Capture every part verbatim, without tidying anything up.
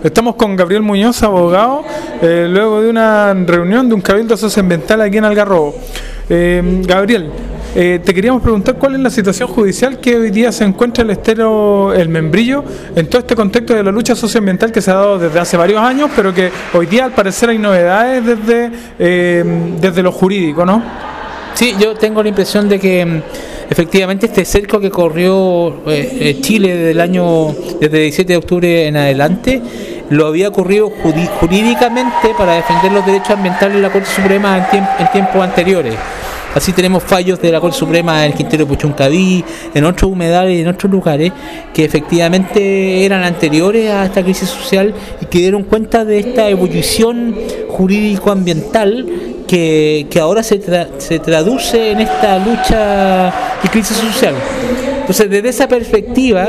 Estamos con Gabriel Muñoz, abogado, eh, luego de una reunión de un cabildo socioambiental aquí en Algarrobo. Eh, Gabriel, eh, te queríamos preguntar cuál es la situación judicial que hoy día se encuentra el estero El Membrillo en todo este contexto de la lucha socioambiental que se ha dado desde hace varios años, pero que hoy día al parecer hay novedades desde, eh, desde lo jurídico, ¿no? Sí, yo tengo la impresión de que efectivamente este cerco que corrió eh, Chile desde el año, desde el diecisiete de octubre en adelante, lo había ocurrido jurídicamente para defender los derechos ambientales en la Corte Suprema en, tiemp en tiempos anteriores. Así tenemos fallos de la Corte Suprema en el Quintero Puchuncaví, en otros humedales y en otros lugares que efectivamente eran anteriores a esta crisis social y que dieron cuenta de esta ebullición jurídico-ambiental que, que ahora se, tra se traduce en esta lucha y crisis social. Entonces, desde esa perspectiva,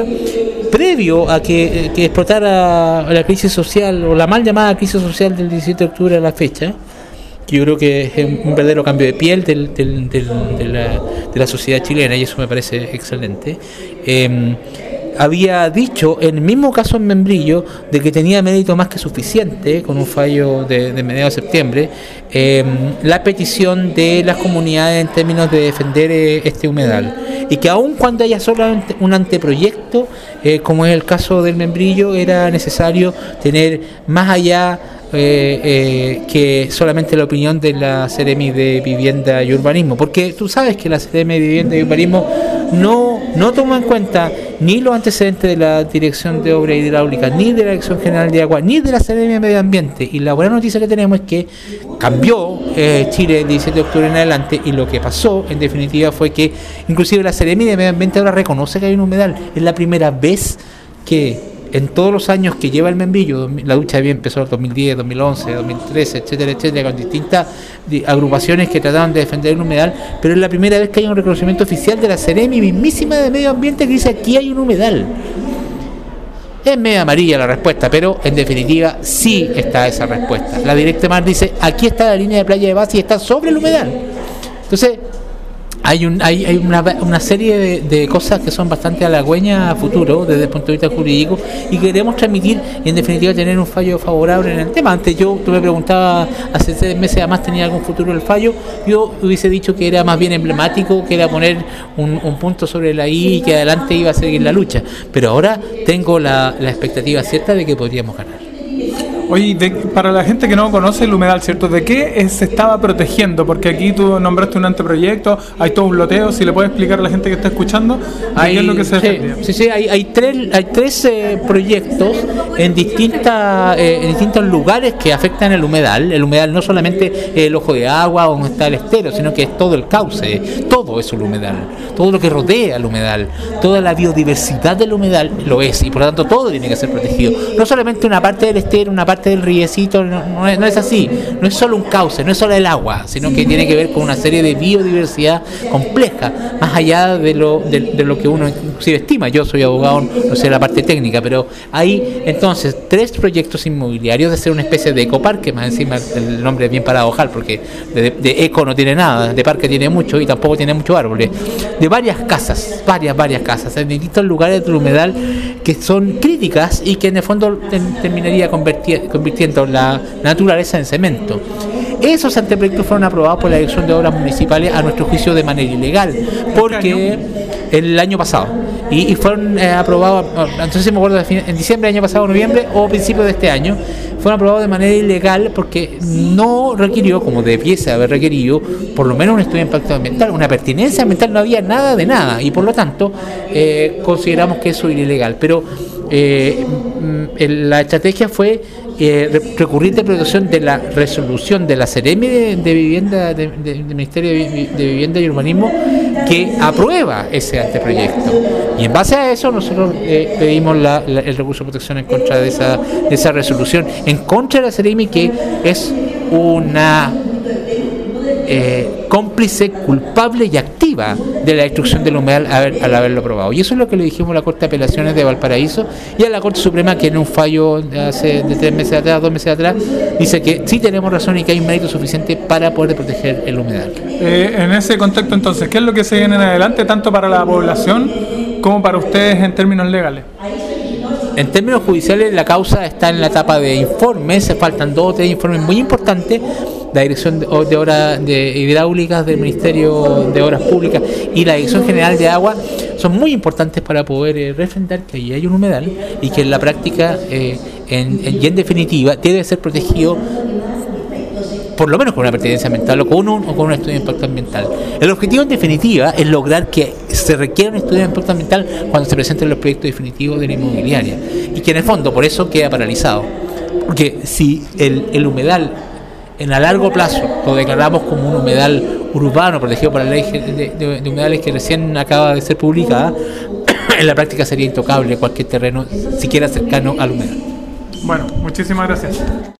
previo a que, que explotara la crisis social o la mal llamada crisis social del diecisiete de octubre a la fecha, que yo creo que es un verdadero cambio de piel del, del, del, de, la, de la sociedad chilena, y eso me parece excelente, eh, había dicho en el mismo caso en Membrillo de que tenía mérito más que suficiente, con un fallo de, de mediados de septiembre, eh, la petición de las comunidades en términos de defender eh, este humedal, y que aun cuando haya solamente un anteproyecto, eh, como es el caso del Membrillo, era necesario tener más allá Eh, eh, que solamente la opinión de la Seremi de Vivienda y Urbanismo, porque tú sabes que la Seremi de Vivienda y Urbanismo no, no toma en cuenta ni los antecedentes de la Dirección de Obras Hidráulicas, ni de la Dirección General de Agua, ni de la Seremi de Medio Ambiente. Y la buena noticia que tenemos es que cambió eh, Chile el diecisiete de octubre en adelante, y lo que pasó en definitiva fue que inclusive la Seremi de Medio Ambiente ahora reconoce que hay un humedal. Es la primera vez que en todos los años que lleva el Membrillo, la lucha bien empezó en dos mil diez, dos mil once, dos mil trece, etcétera, etcétera, con distintas agrupaciones que trataban de defender el humedal, pero es la primera vez que hay un reconocimiento oficial de la Seremi mismísima de Medio Ambiente que dice: aquí hay un humedal. Es medio amarilla la respuesta, pero en definitiva sí está esa respuesta. La Directa Mar dice: aquí está la línea de playa de base y está sobre el humedal. Entonces, Hay, un, hay, hay una, una serie de, de cosas que son bastante halagüeñas a futuro desde el punto de vista jurídico, y queremos transmitir y en definitiva tener un fallo favorable en el tema. Antes yo, tú me preguntabas hace seis meses además tenía algún futuro el fallo, yo hubiese dicho que era más bien emblemático, que era poner un, un punto sobre la I y que adelante iba a seguir la lucha, pero ahora tengo la, la expectativa cierta de que podríamos ganar. Oye, de, para la gente que no conoce el humedal, ¿cierto? ¿De qué es, se estaba protegiendo? Porque aquí tú nombraste un anteproyecto, hay todo un loteo. Si le puedes explicar a la gente que está escuchando, hay, ¿qué es lo que se defendía? Sí, sí, sí, hay, hay tres, hay tres eh, proyectos en, distintas, eh, en distintos lugares que afectan el humedal. El humedal no solamente el ojo de agua donde está el estero, sino que es todo el cauce, todo es el humedal, todo lo que rodea el humedal, toda la biodiversidad del humedal lo es, y por lo tanto todo tiene que ser protegido. No solamente una parte del estero, una parte del riecito, no, no, es, no es así, no es solo un cauce, no es solo el agua, sino que tiene que ver con una serie de biodiversidad compleja, más allá de lo, de, de lo que uno inclusive estima. Yo soy abogado, no sé la parte técnica, pero hay entonces tres proyectos inmobiliarios de ser una especie de ecoparque, más encima el nombre es bien paradojal, porque de, de eco no tiene nada, de parque tiene mucho y tampoco tiene muchos árboles, de varias casas, varias, varias casas, en distintos lugares del humedal que son críticas y que en el fondo ten, terminaría convertir, convirtiendo la naturaleza en cemento. Esos anteproyectos fueron aprobados por la Dirección de Obras Municipales, a nuestro juicio de manera ilegal, porque el año pasado, y, y fueron eh, aprobados, entonces me acuerdo, en diciembre del año pasado, noviembre o principios de este año, fueron aprobados de manera ilegal porque no requirió, como debiese haber requerido, por lo menos un estudio de impacto ambiental, una pertinencia ambiental, no había nada de nada, y por lo tanto eh, consideramos que eso era ilegal. Pero eh, la estrategia fue eh, recurrir de protección de la resolución de la Seremi de, de Vivienda, de, de, del Ministerio de, de Vivienda y Urbanismo, que aprueba ese anteproyecto, y en base a eso nosotros eh, pedimos la, la, el recurso de protección en contra de esa, de esa resolución, en contra de la Seremi, que es una eh, cómplice culpable y activa de la destrucción del humedal al, al haberlo aprobado. Y eso es lo que le dijimos a la Corte de Apelaciones de Valparaíso y a la Corte Suprema, que en un fallo de hace de tres meses atrás, dos meses atrás, dice que sí tenemos razón y que hay un mérito suficiente para poder proteger el humedal. Eh, en ese contexto, entonces, ¿qué es lo que se viene en adelante, tanto para la población como para ustedes en términos legales? en términos judiciales la causa está en la etapa de informes, se faltan dos o tres informes muy importantes. La Dirección de, de Obras de Hidráulicas del Ministerio de Obras Públicas y la Dirección General de Agua son muy importantes para poder eh, refrendar que ahí hay un humedal y que en la práctica eh, en, en, y en definitiva debe ser protegido por lo menos con una pertinencia ambiental o con un, o con un estudio de impacto ambiental. El objetivo en definitiva es lograr que se requiera un estudio de impacto ambiental cuando se presenten los proyectos definitivos de la inmobiliaria y que en el fondo por eso queda paralizado, porque si el, el humedal en a largo plazo lo declaramos como un humedal urbano protegido por la ley de, de, de humedales que recién acaba de ser publicada, en la práctica sería intocable cualquier terreno siquiera cercano al humedal. Bueno, muchísimas gracias.